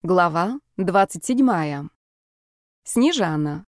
Глава 27. Снежана.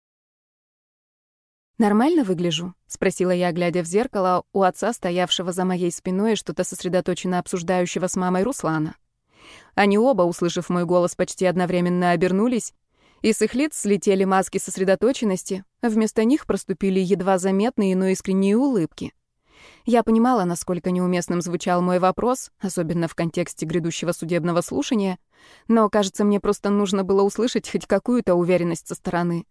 «Нормально выгляжу?» — спросила я, глядя в зеркало у отца, стоявшего за моей спиной и что-то сосредоточенно обсуждающего с мамой Руслана. Они оба, услышав мой голос, почти одновременно обернулись, и с их лиц слетели маски сосредоточенности, а вместо них проступили едва заметные, но искренние улыбки. Я понимала, насколько неуместным звучал мой вопрос, особенно в контексте грядущего судебного слушания, но, кажется, мне просто нужно было услышать хоть какую-то уверенность со стороны.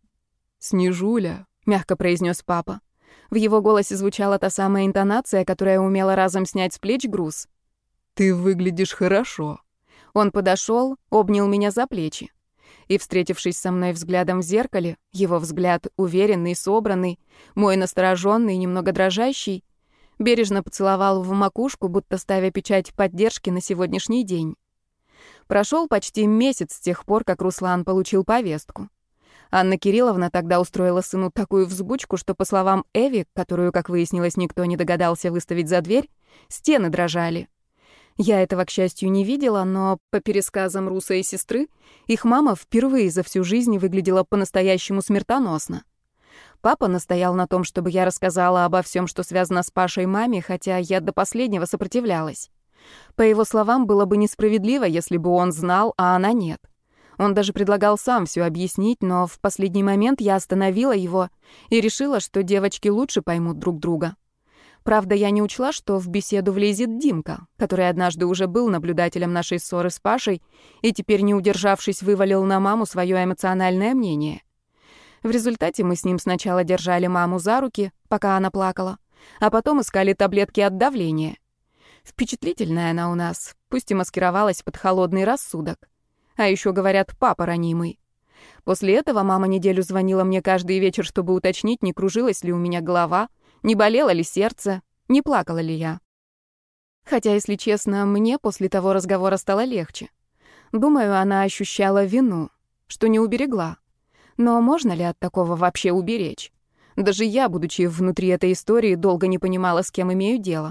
«Снежуля», — мягко произнес папа. В его голосе звучала та самая интонация, которая умела разом снять с плеч груз. «ты выглядишь хорошо». Он подошел, обнял меня за плечи. И, встретившись со мной взглядом в зеркале, его взгляд уверенный, собранный, мой настороженный, немного дрожащий, бережно поцеловал в макушку, будто ставя печать поддержки на сегодняшний день. Прошел почти месяц с тех пор, как Руслан получил повестку. Анна Кирилловна тогда устроила сыну такую взбучку, что, по словам Эви, которую, как выяснилось, никто не догадался выставить за дверь, стены дрожали. Я этого, к счастью, не видела, но, по пересказам Руса и сестры, их мама впервые за всю жизнь выглядела по-настоящему смертоносно. Папа настоял на том, чтобы я рассказала обо всем, что связано с Пашей маме, хотя я до последнего сопротивлялась. По его словам, было бы несправедливо, если бы он знал, а она нет. Он даже предлагал сам все объяснить, но в последний момент я остановила его и решила, что девочки лучше поймут друг друга. Правда, я не учла, что в беседу влезет Димка, который однажды уже был наблюдателем нашей ссоры с Пашей и теперь, не удержавшись, вывалил на маму свое эмоциональное мнение. В результате мы с ним сначала держали маму за руки, пока она плакала, а потом искали таблетки от давления. Впечатлительная она у нас, пусть и маскировалась под холодный рассудок. А еще, говорят, папа ранимый. После этого мама неделю звонила мне каждый вечер, чтобы уточнить, не кружилась ли у меня голова, не болело ли сердце, не плакала ли я. Хотя, если честно, мне после того разговора стало легче. Думаю, она ощущала вину, что не уберегла. Но можно ли от такого вообще уберечь? Даже я, будучи внутри этой истории, долго не понимала, с кем имею дело.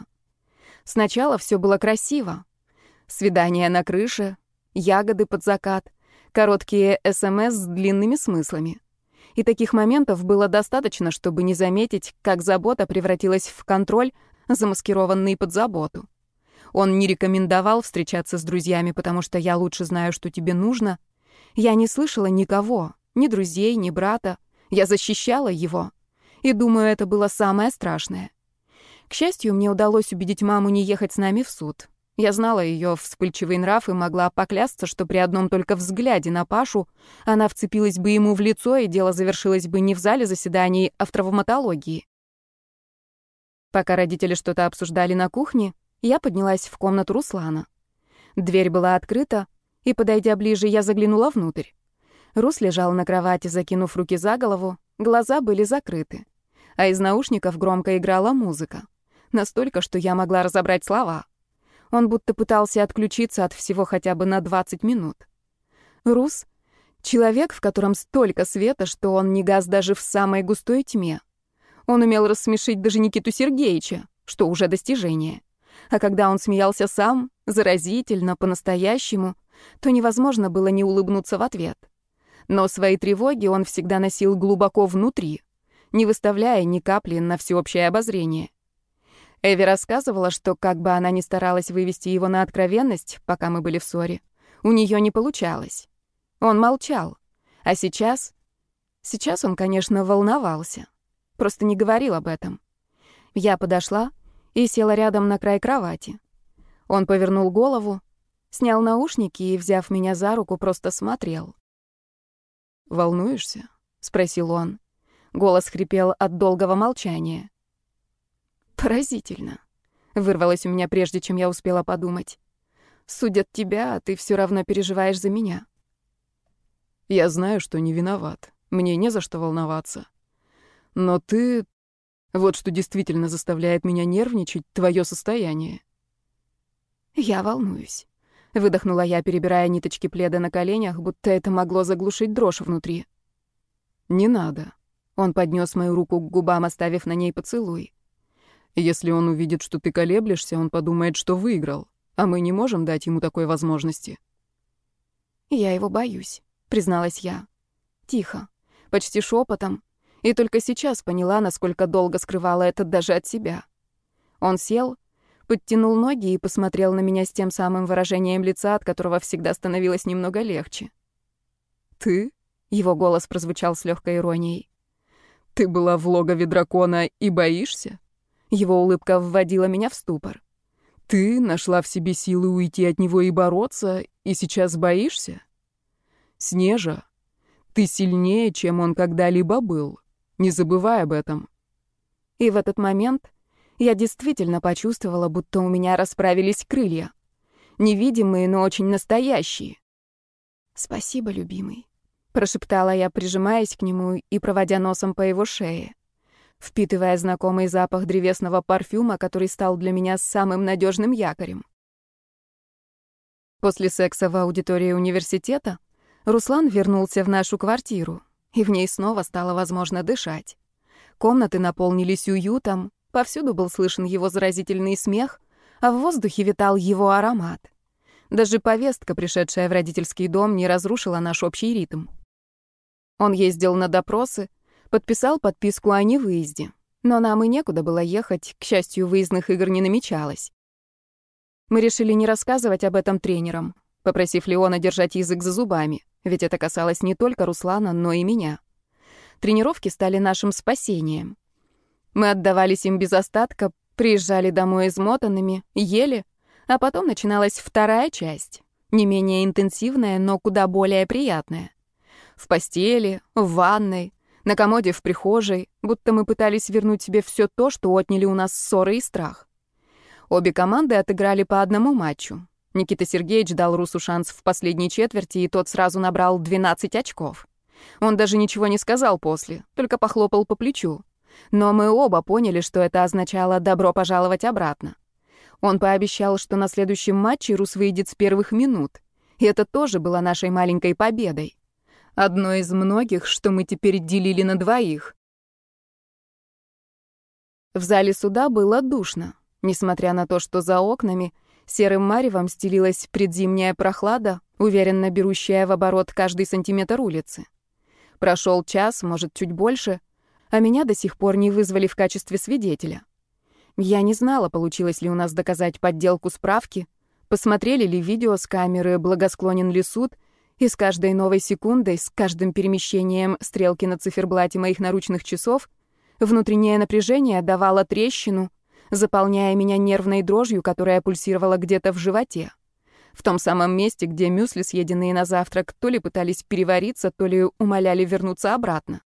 Сначала все было красиво. Свидание на крыше, ягоды под закат, короткие СМС с длинными смыслами. И таких моментов было достаточно, чтобы не заметить, как забота превратилась в контроль, замаскированный под заботу. Он не рекомендовал встречаться с друзьями, потому что я лучше знаю, что тебе нужно. Я не слышала никого, ни друзей, ни брата. Я защищала его. И думаю, это было самое страшное. К счастью, мне удалось убедить маму не ехать с нами в суд. Я знала ее вспыльчивый нрав и могла поклясться, что при одном только взгляде на Пашу она вцепилась бы ему в лицо, и дело завершилось бы не в зале заседаний, а в травматологии. Пока родители что-то обсуждали на кухне, я поднялась в комнату Руслана. Дверь была открыта, и, подойдя ближе, я заглянула внутрь. Рус лежал на кровати, закинув руки за голову, глаза были закрыты, а из наушников громко играла музыка. Настолько, что я могла разобрать слова. Он будто пытался отключиться от всего хотя бы на 20 минут. Рус — человек, в котором столько света, что он не гас даже в самой густой тьме. Он умел рассмешить даже Никиту Сергеевича, что уже достижение. А когда он смеялся сам, заразительно, по-настоящему, то невозможно было не улыбнуться в ответ. Но свои тревоги он всегда носил глубоко внутри, не выставляя ни капли на всеобщее обозрение. Эви рассказывала, что как бы она ни старалась вывести его на откровенность, пока мы были в ссоре, у нее не получалось. Он молчал. А сейчас... Сейчас он, конечно, волновался. Просто не говорил об этом. Я подошла и села рядом на край кровати. Он повернул голову, снял наушники и, взяв меня за руку, просто смотрел. «Волнуешься?» — спросил он. Голос хрипел от долгого молчания. «Поразительно», — вырвалось у меня, прежде чем я успела подумать. «Судят тебя, а ты все равно переживаешь за меня». «Я знаю, что не виноват. Мне не за что волноваться. Но ты... Вот что действительно заставляет меня нервничать, твое состояние». «Я волнуюсь», — выдохнула я, перебирая ниточки пледа на коленях, будто это могло заглушить дрожь внутри. «Не надо». Он поднес мою руку к губам, оставив на ней поцелуй. «Если он увидит, что ты колеблешься, он подумает, что выиграл, а мы не можем дать ему такой возможности». «Я его боюсь», — призналась я. Тихо, почти шепотом, и только сейчас поняла, насколько долго скрывала это даже от себя. Он сел, подтянул ноги и посмотрел на меня с тем самым выражением лица, от которого всегда становилось немного легче. «Ты?» — его голос прозвучал с легкой иронией. «Ты была в логове дракона и боишься?» Его улыбка вводила меня в ступор. «Ты нашла в себе силы уйти от него и бороться, и сейчас боишься? Снежа, ты сильнее, чем он когда-либо был. Не забывай об этом». И в этот момент я действительно почувствовала, будто у меня расправились крылья. Невидимые, но очень настоящие. «Спасибо, любимый», — прошептала я, прижимаясь к нему и проводя носом по его шее, впитывая знакомый запах древесного парфюма, который стал для меня самым надежным якорем. После секса в аудитории университета Руслан вернулся в нашу квартиру, и в ней снова стало возможно дышать. Комнаты наполнились уютом, повсюду был слышен его заразительный смех, а в воздухе витал его аромат. Даже повестка, пришедшая в родительский дом, не разрушила наш общий ритм. Он ездил на допросы, подписал подписку о невыезде, но нам и некуда было ехать, к счастью, выездных игр не намечалось. Мы решили не рассказывать об этом тренерам, попросив Леона держать язык за зубами, ведь это касалось не только Руслана, но и меня. Тренировки стали нашим спасением. Мы отдавались им без остатка, приезжали домой измотанными, ели, а потом начиналась вторая часть, не менее интенсивная, но куда более приятная. В постели, в ванной, на комоде в прихожей, будто мы пытались вернуть себе все то, что отняли у нас ссоры и страх. Обе команды отыграли по одному матчу. Никита Сергеевич дал Русу шанс в последней четверти, и тот сразу набрал 12 очков. Он даже ничего не сказал после, только похлопал по плечу. Но мы оба поняли, что это означало «добро пожаловать обратно». Он пообещал, что на следующем матче Рус выйдет с первых минут. И это тоже было нашей маленькой победой. Одной из многих, что мы теперь делили на двоих. В зале суда было душно. Несмотря на то, что за окнами серым маревом стелилась предзимняя прохлада, уверенно берущая в оборот каждый сантиметр улицы. Прошел час, может, чуть больше, а меня до сих пор не вызвали в качестве свидетеля. Я не знала, получилось ли у нас доказать подделку справки, посмотрели ли видео с камеры, благосклонен ли суд, и с каждой новой секундой, с каждым перемещением стрелки на циферблате моих наручных часов, внутреннее напряжение давало трещину, заполняя меня нервной дрожью, которая пульсировала где-то в животе. В том самом месте, где мюсли, съеденные на завтрак, то ли пытались перевариться, то ли умоляли вернуться обратно.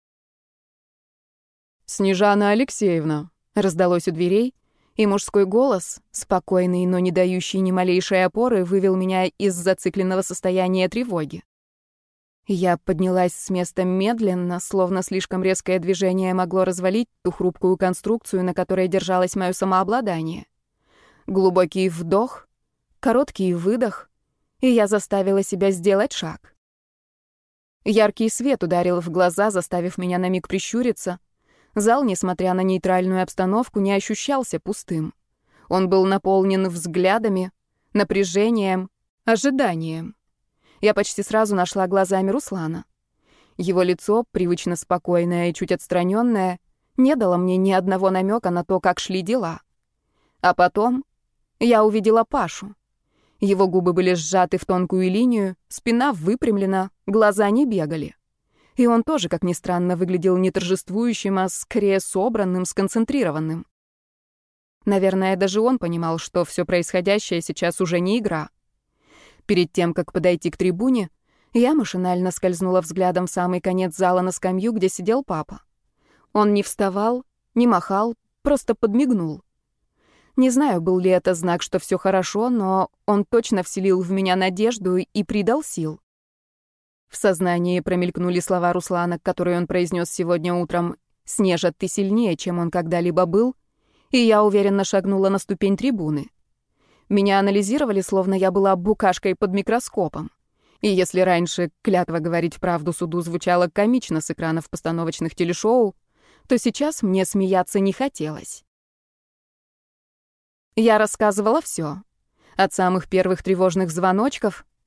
«Снежана Алексеевна», — раздалось у дверей, и мужской голос, спокойный, но не дающий ни малейшей опоры, вывел меня из зацикленного состояния тревоги. Я поднялась с места медленно, словно слишком резкое движение могло развалить ту хрупкую конструкцию, на которой держалось мое самообладание. Глубокий вдох, короткий выдох, и я заставила себя сделать шаг. Яркий свет ударил в глаза, заставив меня на миг прищуриться. Зал, несмотря на нейтральную обстановку, не ощущался пустым. Он был наполнен взглядами, напряжением, ожиданием. Я почти сразу нашла глазами Руслана. Его лицо, привычно спокойное и чуть отстраненное, не дало мне ни одного намека на то, как шли дела. А потом я увидела Пашу. Его губы были сжаты в тонкую линию, спина выпрямлена, глаза не бегали. И он тоже, как ни странно, выглядел не торжествующим, а скорее собранным, сконцентрированным. Наверное, даже он понимал, что все происходящее сейчас уже не игра. Перед тем, как подойти к трибуне, я машинально скользнула взглядом в самый конец зала на скамью, где сидел папа. Он не вставал, не махал, просто подмигнул. Не знаю, был ли это знак, что все хорошо, но он точно вселил в меня надежду и придал сил. В сознании промелькнули слова Руслана, которые он произнес сегодня утром: «Снежа, ты сильнее, чем он когда-либо был», и я уверенно шагнула на ступень трибуны. Меня анализировали, словно я была букашкой под микроскопом. И если раньше клятва говорить правду суду звучала комично с экранов постановочных телешоу, то сейчас мне смеяться не хотелось. Я рассказывала все. От самых первых тревожных звоночков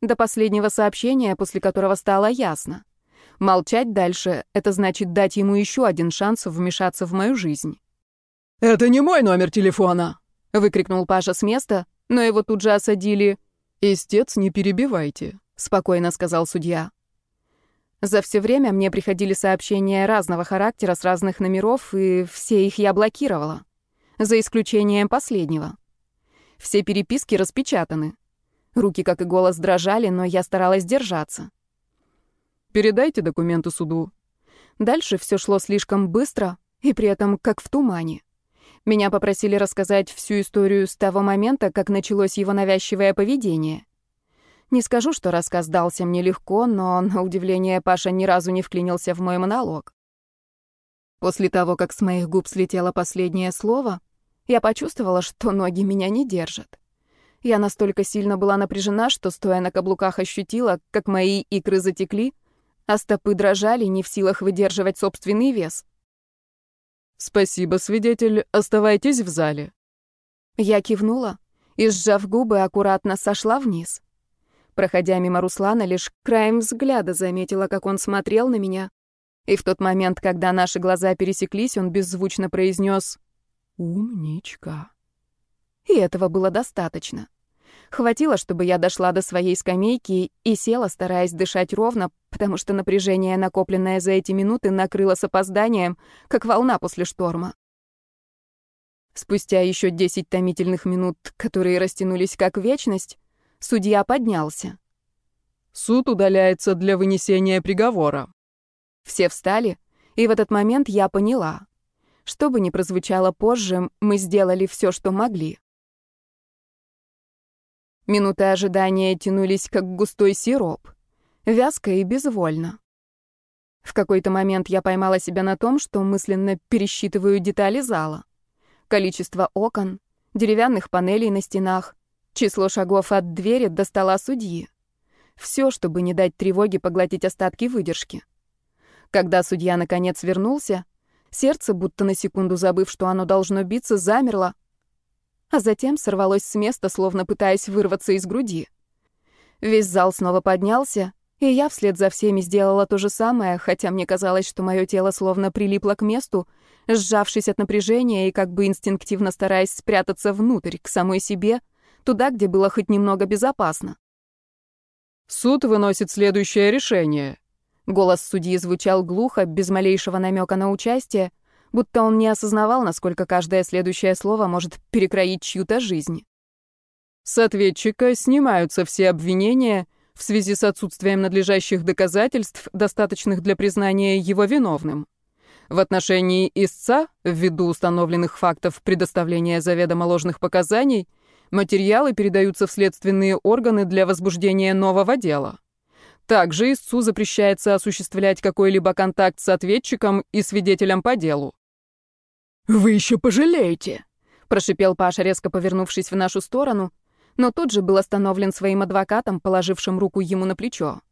До последнего сообщения, после которого стало ясно. Молчать дальше — это значит дать ему еще один шанс вмешаться в мою жизнь. «Это не мой номер телефона!» — выкрикнул Паша с места, но его тут же осадили. «Истец, не перебивайте», — спокойно сказал судья. За все время мне приходили сообщения разного характера с разных номеров, и все их я блокировала. За исключением последнего. Все переписки распечатаны. Руки, как и голос, дрожали, но я старалась держаться. «Передайте документы суду». Дальше все шло слишком быстро и при этом как в тумане. Меня попросили рассказать всю историю с того момента, как началось его навязчивое поведение. Не скажу, что рассказ дался мне легко, но, на удивление, Паша ни разу не вклинился в мой монолог. После того, как с моих губ слетело последнее слово, я почувствовала, что ноги меня не держат. Я настолько сильно была напряжена, что, стоя на каблуках, ощутила, как мои икры затекли, а стопы дрожали, не в силах выдерживать собственный вес. «Спасибо, свидетель, оставайтесь в зале». Я кивнула и, сжав губы, аккуратно сошла вниз. Проходя мимо Руслана, лишь краем взгляда заметила, как он смотрел на меня. И в тот момент, когда наши глаза пересеклись, он беззвучно произнес «Умничка». И этого было достаточно. Хватило, чтобы я дошла до своей скамейки и села, стараясь дышать ровно, потому что напряжение, накопленное за эти минуты, накрыло с опозданием, как волна после шторма. Спустя еще 10 томительных минут, которые растянулись как вечность, судья поднялся. «Суд удаляется для вынесения приговора». Все встали, и в этот момент я поняла. Что бы ни прозвучало позже, мы сделали все, что могли. Минуты ожидания тянулись, как густой сироп. Вязко и безвольно. В какой-то момент я поймала себя на том, что мысленно пересчитываю детали зала. Количество окон, деревянных панелей на стенах, число шагов от двери до стола судьи. Все, чтобы не дать тревоге поглотить остатки выдержки. Когда судья наконец вернулся, сердце, будто на секунду забыв, что оно должно биться, замерло, а затем сорвалось с места, словно пытаясь вырваться из груди. Весь зал снова поднялся, и я вслед за всеми сделала то же самое, хотя мне казалось, что мое тело словно прилипло к месту, сжавшись от напряжения и как бы инстинктивно стараясь спрятаться внутрь, к самой себе, туда, где было хоть немного безопасно. «Суд выносит следующее решение». Голос судьи звучал глухо, без малейшего намека на участие, будто он не осознавал, насколько каждое следующее слово может перекроить чью-то жизнь. С ответчика снимаются все обвинения в связи с отсутствием надлежащих доказательств, достаточных для признания его виновным. В отношении истца, ввиду установленных фактов предоставления заведомо ложных показаний, материалы передаются в следственные органы для возбуждения нового дела. Также истцу запрещается осуществлять какой-либо контакт с ответчиком и свидетелем по делу. «Вы еще пожалеете!» — прошипел Паша, резко повернувшись в нашу сторону, но тут же был остановлен своим адвокатом, положившим руку ему на плечо.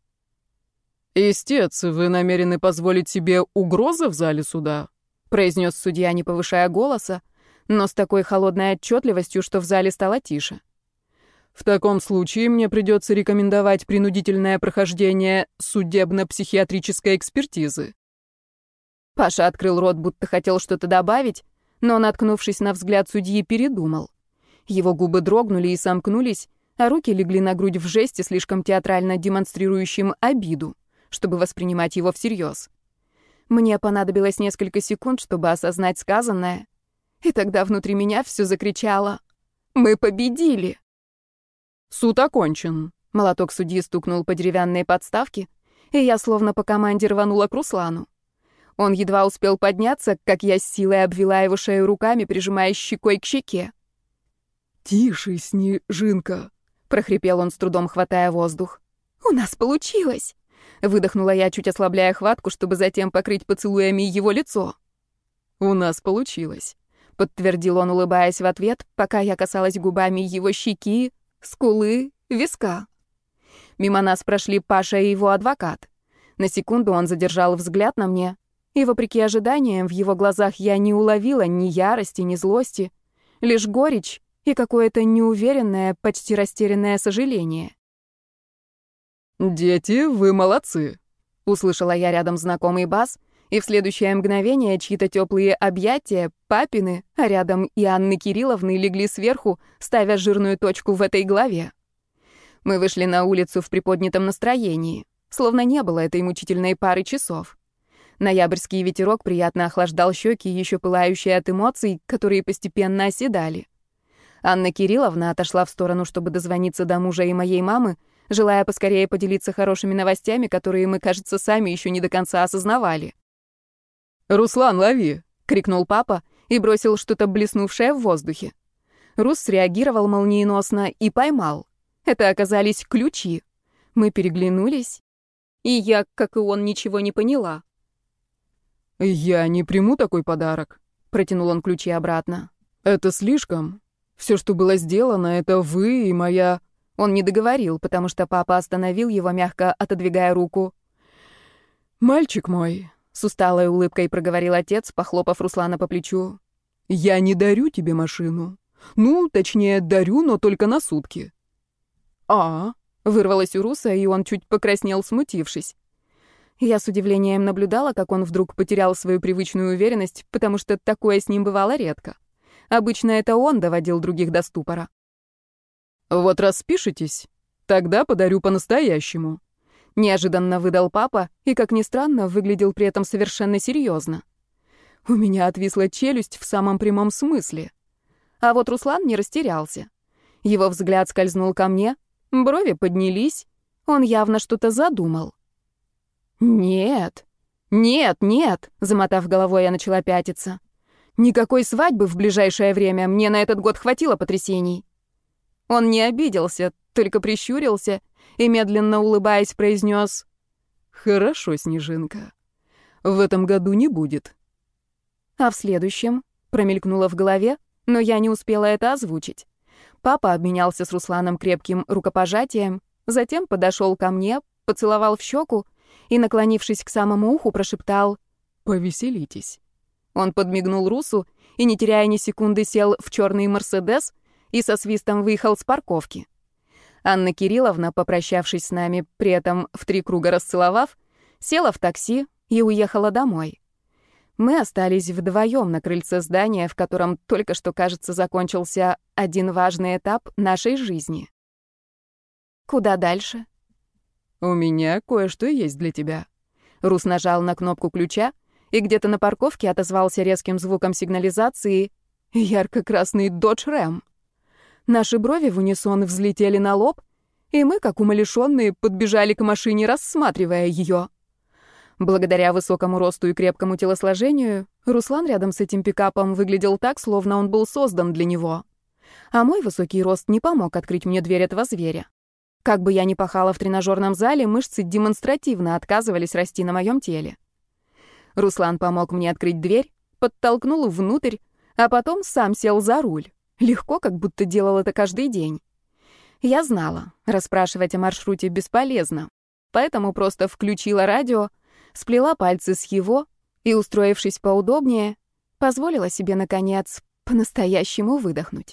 «Истец, вы намерены позволить себе угрозы в зале суда?» — произнес судья, не повышая голоса, но с такой холодной отчетливостью, что в зале стало тише. «В таком случае мне придется рекомендовать принудительное прохождение судебно-психиатрической экспертизы». Паша открыл рот, будто хотел что-то добавить, но, наткнувшись на взгляд судьи, передумал. Его губы дрогнули и сомкнулись, а руки легли на грудь в жесте, слишком театрально демонстрирующим обиду, чтобы воспринимать его всерьез. Мне понадобилось несколько секунд, чтобы осознать сказанное, и тогда внутри меня все закричало: «Мы победили!» «Суд окончен», — молоток судьи стукнул по деревянной подставке, и я словно по команде рванула к Руслану. Он едва успел подняться, как я с силой обвела его шею руками, прижимая щекой к щеке. «Тише, Снежинка», — прохрипел он, с трудом хватая воздух. «У нас получилось!» — выдохнула я, чуть ослабляя хватку, чтобы затем покрыть поцелуями его лицо. «У нас получилось», — подтвердил он, улыбаясь в ответ, пока я касалась губами его щеки, скулы, виска. Мимо нас прошли Паша и его адвокат. На секунду он задержал взгляд на мне, и, вопреки ожиданиям, в его глазах я не уловила ни ярости, ни злости, лишь горечь и какое-то неуверенное, почти растерянное сожаление. «Дети, вы молодцы», — услышала я рядом знакомый бас, и в следующее мгновение чьи-то теплые объятия, папины, а рядом и Анны Кирилловны легли сверху, ставя жирную точку в этой главе. Мы вышли на улицу в приподнятом настроении, словно не было этой мучительной пары часов. Ноябрьский ветерок приятно охлаждал щеки, еще пылающие от эмоций, которые постепенно оседали. Анна Кирилловна отошла в сторону, чтобы дозвониться до мужа и моей мамы, желая поскорее поделиться хорошими новостями, которые мы, кажется, сами еще не до конца осознавали. «Руслан, лови!» — крикнул папа и бросил что-то блеснувшее в воздухе. Рус среагировал молниеносно и поймал. Это оказались ключи. Мы переглянулись, и я, как и он, ничего не поняла. «Я не приму такой подарок», — протянул он ключи обратно. «Это слишком. Все, что было сделано, это вы и моя...» Он не договорил, потому что папа остановил его, мягко отодвигая руку. «Мальчик мой», — с усталой улыбкой проговорил отец, похлопав Руслана по плечу, «я не дарю тебе машину. Ну, точнее, дарю, но только на сутки». «А?» — вырвалось у Руса, и он чуть покраснел, смутившись. Я с удивлением наблюдала, как он вдруг потерял свою привычную уверенность, потому что такое с ним бывало редко. Обычно это он доводил других до ступора. «Вот распишитесь, тогда подарю по-настоящему», — неожиданно выдал папа и, как ни странно, выглядел при этом совершенно серьезно. У меня отвисла челюсть в самом прямом смысле. А вот Руслан не растерялся. Его взгляд скользнул ко мне, брови поднялись, он явно что-то задумал. «Нет, нет, нет», — замотав головой, я начала пятиться. «Никакой свадьбы в ближайшее время, мне на этот год хватило потрясений». Он не обиделся, только прищурился и, медленно улыбаясь, произнес: «Хорошо, Снежинка. В этом году не будет». «А в следующем?» — промелькнуло в голове, но я не успела это озвучить. Папа обменялся с Русланом крепким рукопожатием, затем подошел ко мне, поцеловал в щеку и, наклонившись к самому уху, прошептал: «Повеселитесь». Он подмигнул Русу и, не теряя ни секунды, сел в черный «Мерседес» и со свистом выехал с парковки. Анна Кирилловна, попрощавшись с нами, при этом в 3 круга расцеловав, села в такси и уехала домой. Мы остались вдвоем на крыльце здания, в котором только что, кажется, закончился один важный этап нашей жизни. Куда дальше? «У меня кое-что есть для тебя». Рус нажал на кнопку ключа, и где-то на парковке отозвался резким звуком сигнализации ярко-красный Dodge Ram. Наши брови в унисон взлетели на лоб, и мы, как умалишенные, подбежали к машине, рассматривая ее. Благодаря высокому росту и крепкому телосложению, Руслан рядом с этим пикапом выглядел так, словно он был создан для него. А мой высокий рост не помог открыть мне дверь этого зверя. Как бы я ни пахала в тренажерном зале, мышцы демонстративно отказывались расти на моем теле. Руслан помог мне открыть дверь, подтолкнул внутрь, а потом сам сел за руль. Легко, как будто делал это каждый день. Я знала, расспрашивать о маршруте бесполезно, поэтому просто включила радио, сплела пальцы с его и, устроившись поудобнее, позволила себе, наконец, по-настоящему выдохнуть.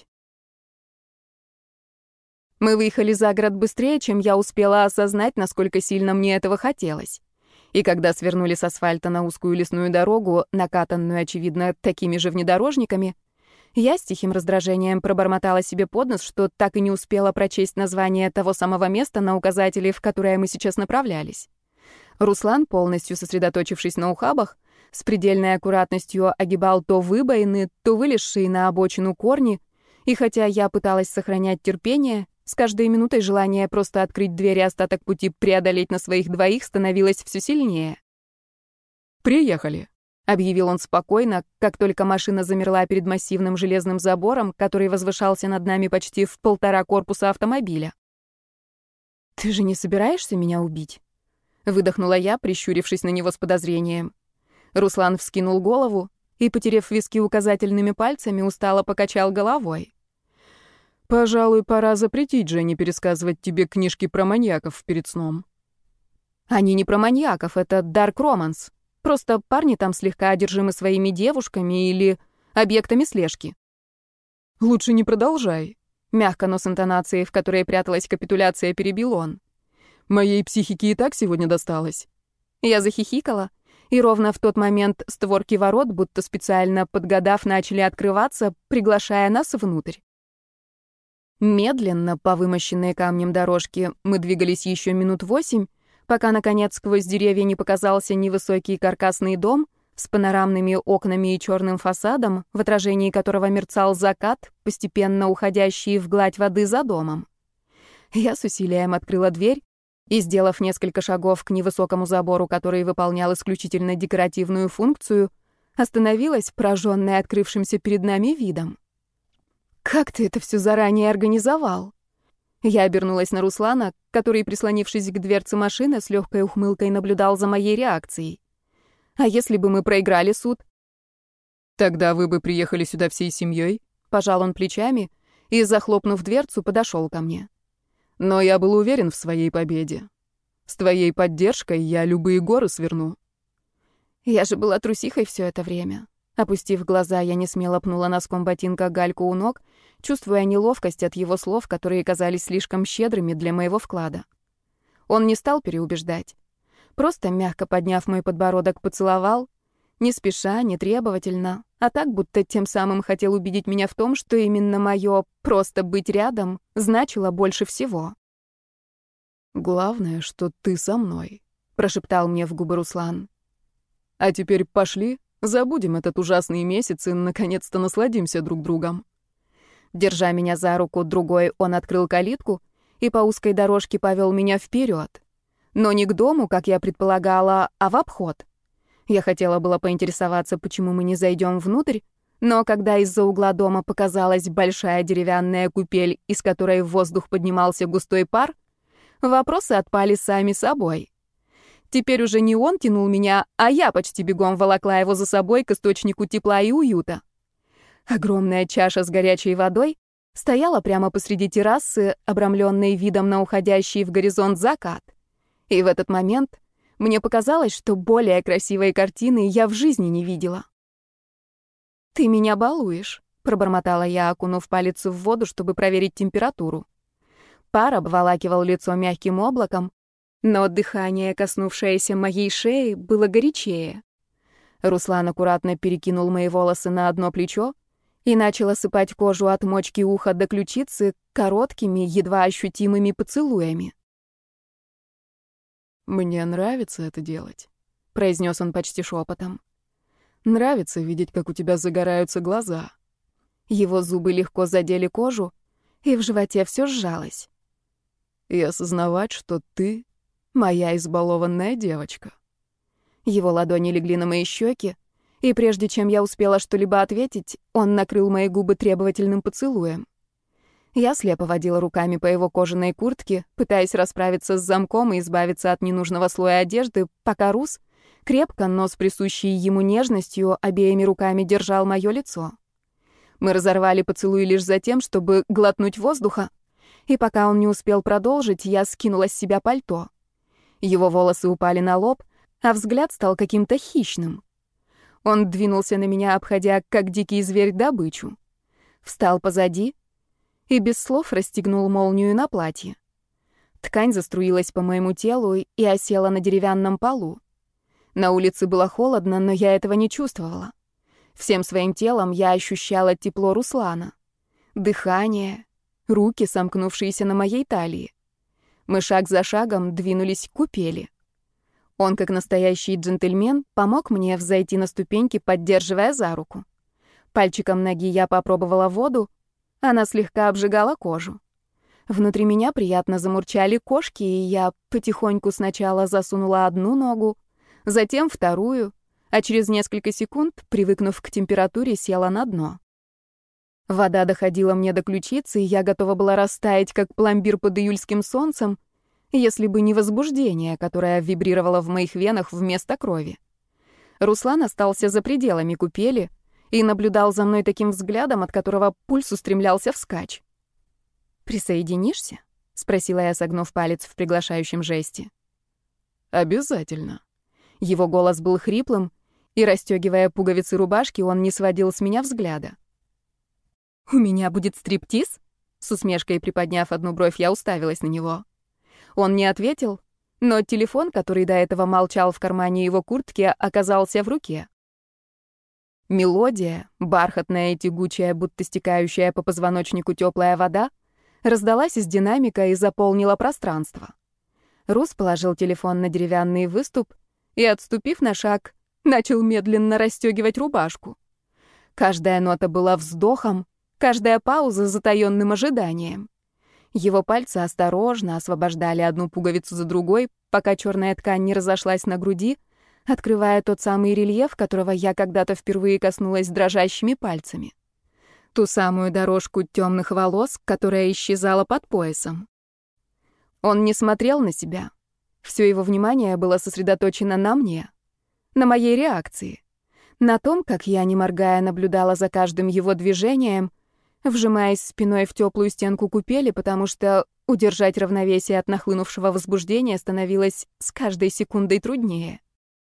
Мы выехали за город быстрее, чем я успела осознать, насколько сильно мне этого хотелось. И когда свернули с асфальта на узкую лесную дорогу, накатанную, очевидно, такими же внедорожниками, я с тихим раздражением пробормотала себе под нос, что так и не успела прочесть название того самого места на указателе, в которое мы сейчас направлялись. Руслан, полностью сосредоточившись на ухабах, с предельной аккуратностью огибал то выбоины, то вылезшие на обочину корни, и хотя я пыталась сохранять терпение, с каждой минутой желание просто открыть дверь и остаток пути преодолеть на своих двоих становилось все сильнее. «Приехали», — объявил он спокойно, как только машина замерла перед массивным железным забором, который возвышался над нами почти в 1,5 корпуса автомобиля. «Ты же не собираешься меня убить?» — выдохнула я, прищурившись на него с подозрением. Руслан вскинул голову и, потерев виски указательными пальцами, устало покачал головой. «Пожалуй, пора запретить Жене пересказывать тебе книжки про маньяков перед сном». «Они не про маньяков, это дарк романс. Просто парни там слегка одержимы своими девушками или объектами слежки». «Лучше не продолжай», — мягко, но с интонацией, в которой пряталась капитуляция, перебил он. Моей психике и так сегодня досталось». Я захихикала, и ровно в тот момент створки ворот, будто специально подгадав, начали открываться, приглашая нас внутрь. Медленно, по вымощенной камнем дорожке, мы двигались еще минут 8, пока, наконец, сквозь деревья не показался невысокий каркасный дом с панорамными окнами и черным фасадом, в отражении которого мерцал закат, постепенно уходящий в гладь воды за домом. Я с усилием открыла дверь и, сделав несколько шагов к невысокому забору, который выполнял исключительно декоративную функцию, остановилась, пораженная открывшимся перед нами видом. «Как ты это все заранее организовал?» Я обернулась на Руслана, который, прислонившись к дверце машины, с легкой ухмылкой наблюдал за моей реакцией. «А если бы мы проиграли суд?» «Тогда вы бы приехали сюда всей семьей?» Пожал он плечами и, захлопнув дверцу, подошел ко мне. «Но я был уверен в своей победе. С твоей поддержкой я любые горы сверну». Я же была трусихой все это время. Опустив глаза, я несмело пнула носком ботинка гальку у ног, чувствуя неловкость от его слов, которые казались слишком щедрыми для моего вклада. Он не стал переубеждать. Просто, мягко подняв мой подбородок, поцеловал, не спеша, не требовательно, а так, будто тем самым хотел убедить меня в том, что именно мое «просто быть рядом» значило больше всего. «Главное, что ты со мной», — прошептал мне в губы Руслан. «А теперь пошли, забудем этот ужасный месяц и, наконец-то, насладимся друг другом». Держа меня за руку другой, он открыл калитку и по узкой дорожке повел меня вперед. Но не к дому, как я предполагала, а в обход. Я хотела было поинтересоваться, почему мы не зайдем внутрь, но когда из-за угла дома показалась большая деревянная купель, из которой в воздух поднимался густой пар, вопросы отпали сами собой. Теперь уже не он тянул меня, а я почти бегом волокла его за собой к источнику тепла и уюта. Огромная чаша с горячей водой стояла прямо посреди террасы, обрамленной видом на уходящий в горизонт закат. И в этот момент мне показалось, что более красивой картины я в жизни не видела. «Ты меня балуешь», — пробормотала я, окунув палец в воду, чтобы проверить температуру. Пар обволакивал лицо мягким облаком, но дыхание, коснувшееся моей шеи, было горячее. Руслан аккуратно перекинул мои волосы на одно плечо и начал осыпать кожу от мочки уха до ключицы короткими, едва ощутимыми поцелуями. «Мне нравится это делать», — произнес он почти шепотом. «Нравится видеть, как у тебя загораются глаза». Его зубы легко задели кожу, и в животе все сжалось. «И осознавать, что ты моя избалованная девочка». Его ладони легли на мои щеки, и прежде чем я успела что-либо ответить, он накрыл мои губы требовательным поцелуем. Я слепо водила руками по его кожаной куртке, пытаясь расправиться с замком и избавиться от ненужного слоя одежды, пока Рус, крепко, но с присущей ему нежностью, обеими руками держал мое лицо. Мы разорвали поцелуй лишь за тем, чтобы глотнуть воздуха, и пока он не успел продолжить, я скинула с себя пальто. Его волосы упали на лоб, а взгляд стал каким-то хищным. Он двинулся на меня, обходя, как дикий зверь, добычу. Встал позади и без слов расстегнул молнию на платье. Ткань заструилась по моему телу и осела на деревянном полу. На улице было холодно, но я этого не чувствовала. Всем своим телом я ощущала тепло Руслана. Дыхание, руки, сомкнувшиеся на моей талии. Мы шаг за шагом двинулись к купели. Он, как настоящий джентльмен, помог мне взойти на ступеньки, поддерживая за руку. Пальчиком ноги я попробовала воду, она слегка обжигала кожу. Внутри меня приятно замурчали кошки, и я потихоньку сначала засунула одну ногу, затем вторую, а через несколько секунд, привыкнув к температуре, села на дно. Вода доходила мне до ключицы, и я готова была растаять, как пломбир под июльским солнцем, если бы не возбуждение, которое вибрировало в моих венах вместо крови. Руслан остался за пределами купели и наблюдал за мной таким взглядом, от которого пульс устремлялся вскачь. «Присоединишься?» — спросила я, согнув палец в приглашающем жесте. «Обязательно». Его голос был хриплым, и, расстегивая пуговицы рубашки, он не сводил с меня взгляда. «У меня будет стриптиз?» С усмешкой приподняв одну бровь, я уставилась на него. Он не ответил, но телефон, который до этого молчал в кармане его куртки, оказался в руке. Мелодия, бархатная и тягучая, будто стекающая по позвоночнику теплая вода, раздалась из динамика и заполнила пространство. Рус положил телефон на деревянный выступ и, отступив на шаг, начал медленно расстегивать рубашку. Каждая нота была вздохом, каждая пауза — затаённым ожиданием. Его пальцы осторожно освобождали одну пуговицу за другой, пока черная ткань не разошлась на груди, открывая тот самый рельеф, которого я когда-то впервые коснулась дрожащими пальцами. Ту самую дорожку темных волос, которая исчезала под поясом. Он не смотрел на себя. Все его внимание было сосредоточено на мне, на моей реакции, на том, как я, не моргая, наблюдала за каждым его движением, вжимаясь спиной в теплую стенку купели, потому что удержать равновесие от нахлынувшего возбуждения становилось с каждой секундой труднее.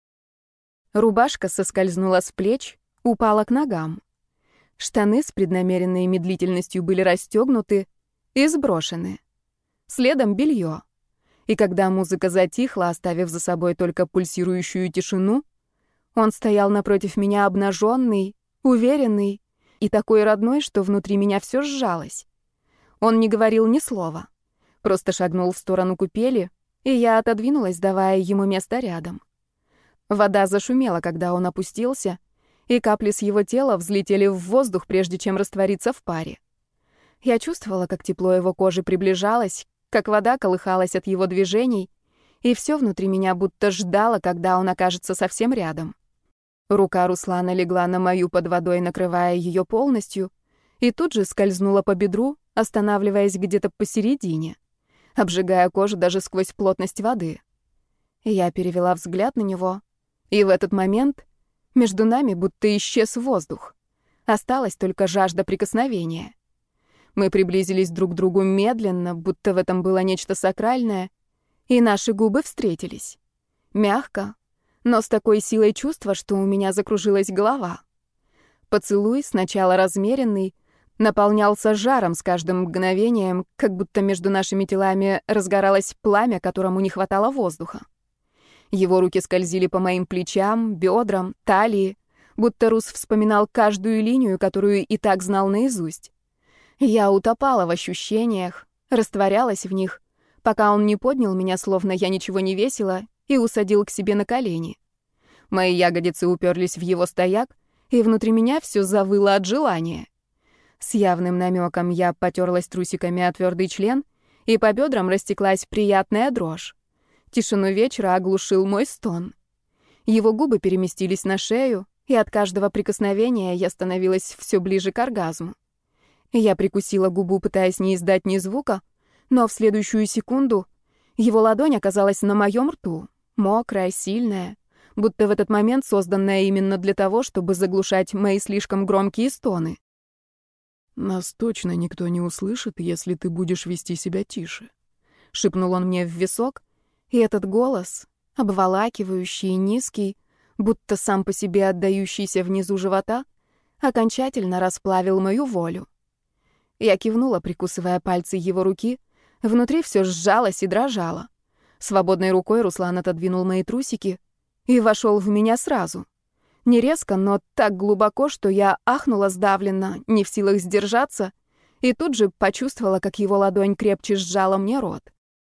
Рубашка соскользнула с плеч, упала к ногам. Штаны с преднамеренной медлительностью были расстегнуты и сброшены. Следом белье. И когда музыка затихла, оставив за собой только пульсирующую тишину, он стоял напротив меня обнаженный, уверенный и такой родной, что внутри меня все сжалось. Он не говорил ни слова, просто шагнул в сторону купели, и я отодвинулась, давая ему место рядом. Вода зашумела, когда он опустился, и капли с его тела взлетели в воздух, прежде чем раствориться в паре. Я чувствовала, как тепло его кожи приближалось, как вода колыхалась от его движений, и все внутри меня будто ждало, когда он окажется совсем рядом. Рука Руслана легла на мою под водой, накрывая ее полностью, и тут же скользнула по бедру, останавливаясь где-то посередине, обжигая кожу даже сквозь плотность воды. Я перевела взгляд на него, и в этот момент между нами будто исчез воздух. Осталась только жажда прикосновения. Мы приблизились друг к другу медленно, будто в этом было нечто сакральное, и наши губы встретились. Мягко, но с такой силой чувства, что у меня закружилась голова. Поцелуй, сначала размеренный, наполнялся жаром с каждым мгновением, как будто между нашими телами разгоралось пламя, которому не хватало воздуха. Его руки скользили по моим плечам, бедрам, талии, будто Рус вспоминал каждую линию, которую и так знал наизусть. Я утопала в ощущениях, растворялась в них, пока он не поднял меня, словно я ничего не весила, и усадил к себе на колени. Мои ягодицы уперлись в его стояк, и внутри меня все завыло от желания. С явным намеком я потерлась трусиками о твердый член, и по бедрам растеклась приятная дрожь. Тишину вечера оглушил мой стон. Его губы переместились на шею, и от каждого прикосновения я становилась все ближе к оргазму. Я прикусила губу, пытаясь не издать ни звука, но в следующую секунду его ладонь оказалась на моем рту, мокрая, сильная, будто в этот момент созданная именно для того, чтобы заглушать мои слишком громкие стоны. «Нас точно никто не услышит, если ты будешь вести себя тише», — шепнул он мне в висок, и этот голос, обволакивающий, низкий, будто сам по себе отдающийся внизу живота, окончательно расплавил мою волю. Я кивнула, прикусывая пальцы его руки, внутри все сжалось и дрожало. Свободной рукой Руслан отодвинул мои трусики и вошел в меня сразу. Не резко, но так глубоко, что я ахнула сдавленно, не в силах сдержаться, и тут же почувствовала, как его ладонь крепче сжала мне рот.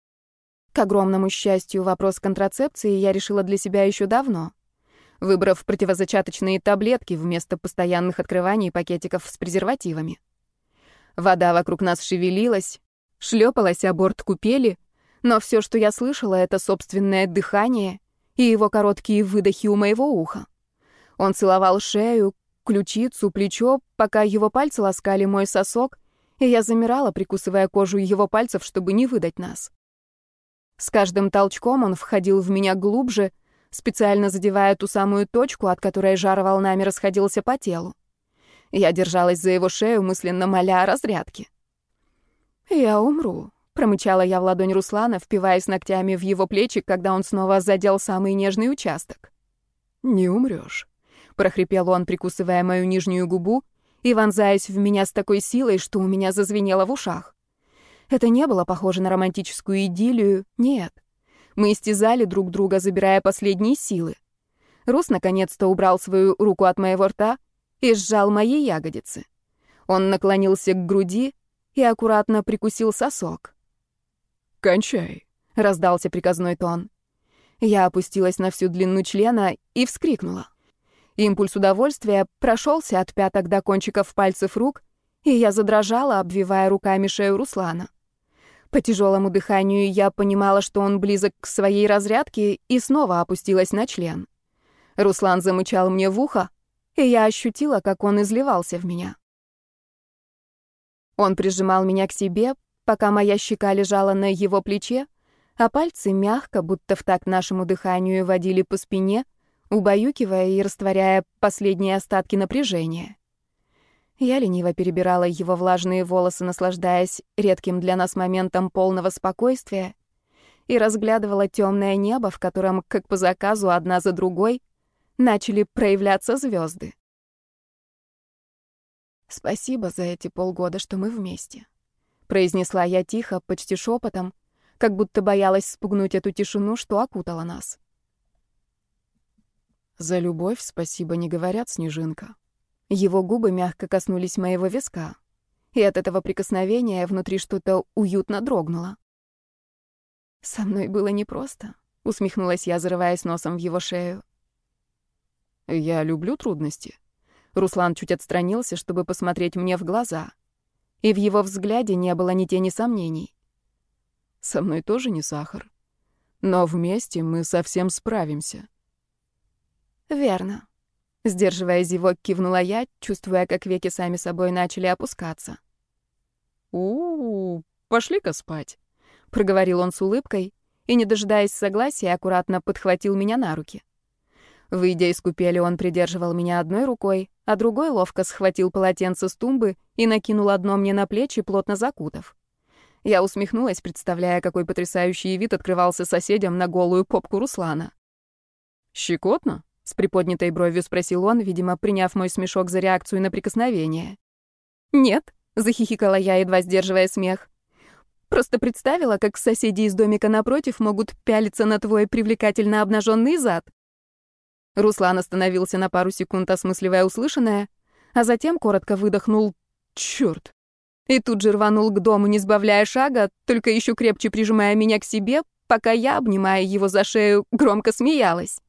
К огромному счастью, вопрос контрацепции я решила для себя еще давно, выбрав противозачаточные таблетки вместо постоянных открываний пакетиков с презервативами. Вода вокруг нас шевелилась, шлепалась о борт купели, но все, что я слышала, это собственное дыхание и его короткие выдохи у моего уха. Он целовал шею, ключицу, плечо, пока его пальцы ласкали мой сосок, и я замирала, прикусывая кожу его пальцев, чтобы не выдать нас. С каждым толчком он входил в меня глубже, специально задевая ту самую точку, от которой жар волнами расходился по телу. Я держалась за его шею, мысленно моля о разрядке. «Я умру», — промычала я в ладонь Руслана, впиваясь ногтями в его плечи, когда он снова задел самый нежный участок. «Не умрёшь», — прохрипел он, прикусывая мою нижнюю губу и вонзаясь в меня с такой силой, что у меня зазвенело в ушах. Это не было похоже на романтическую идиллию, нет. Мы истязали друг друга, забирая последние силы. Рус наконец-то убрал свою руку от моего рта и сжал мои ягодицы. Он наклонился к груди и аккуратно прикусил сосок. «Кончай», — раздался приказной тон. Я опустилась на всю длину члена и вскрикнула. Импульс удовольствия прошелся от пяток до кончиков пальцев рук, и я задрожала, обвивая руками шею Руслана. По тяжелому дыханию я понимала, что он близок к своей разрядке, и снова опустилась на член. Руслан замычал мне в ухо, и я ощутила, как он изливался в меня. Он прижимал меня к себе, пока моя щека лежала на его плече, а пальцы мягко, будто в такт нашему дыханию, водили по спине, убаюкивая и растворяя последние остатки напряжения. Я лениво перебирала его влажные волосы, наслаждаясь редким для нас моментом полного спокойствия, и разглядывала темное небо, в котором, как по заказу, одна за другой, начали проявляться звезды. «Спасибо за эти полгода, что мы вместе», — произнесла я тихо, почти шепотом, как будто боялась спугнуть эту тишину, что окутала нас. «За любовь спасибо не говорят, Снежинка». Его губы мягко коснулись моего виска, и от этого прикосновения внутри что-то уютно дрогнуло. «Со мной было непросто», — усмехнулась я, зарываясь носом в его шею. «Я люблю трудности». Руслан чуть отстранился, чтобы посмотреть мне в глаза, и в его взгляде не было ни тени сомнений. «Со мной тоже не сахар. Но вместе мы совсем справимся». «Верно». Сдерживая зевок, кивнула я, чувствуя, как веки сами собой начали опускаться. Пошли-ка спать», — проговорил он с улыбкой и, не дожидаясь согласия, аккуратно подхватил меня на руки. Выйдя из купели, он придерживал меня одной рукой, а другой ловко схватил полотенце с тумбы и накинул одно мне на плечи, плотно закутав. Я усмехнулась, представляя, какой потрясающий вид открывался соседям на голую попку Руслана. «Щекотно?» — с приподнятой бровью спросил он, видимо, приняв мой смешок за реакцию на прикосновение. «Нет», — захихикала я, едва сдерживая смех. «Просто представила, как соседи из домика напротив могут пялиться на твой привлекательно обнаженный зад». Руслан остановился на пару секунд, осмысливая услышанное, а затем коротко выдохнул «Чёрт!» и тут же рванул к дому, не сбавляя шага, только еще крепче прижимая меня к себе, пока я, обнимая его за шею, громко смеялась.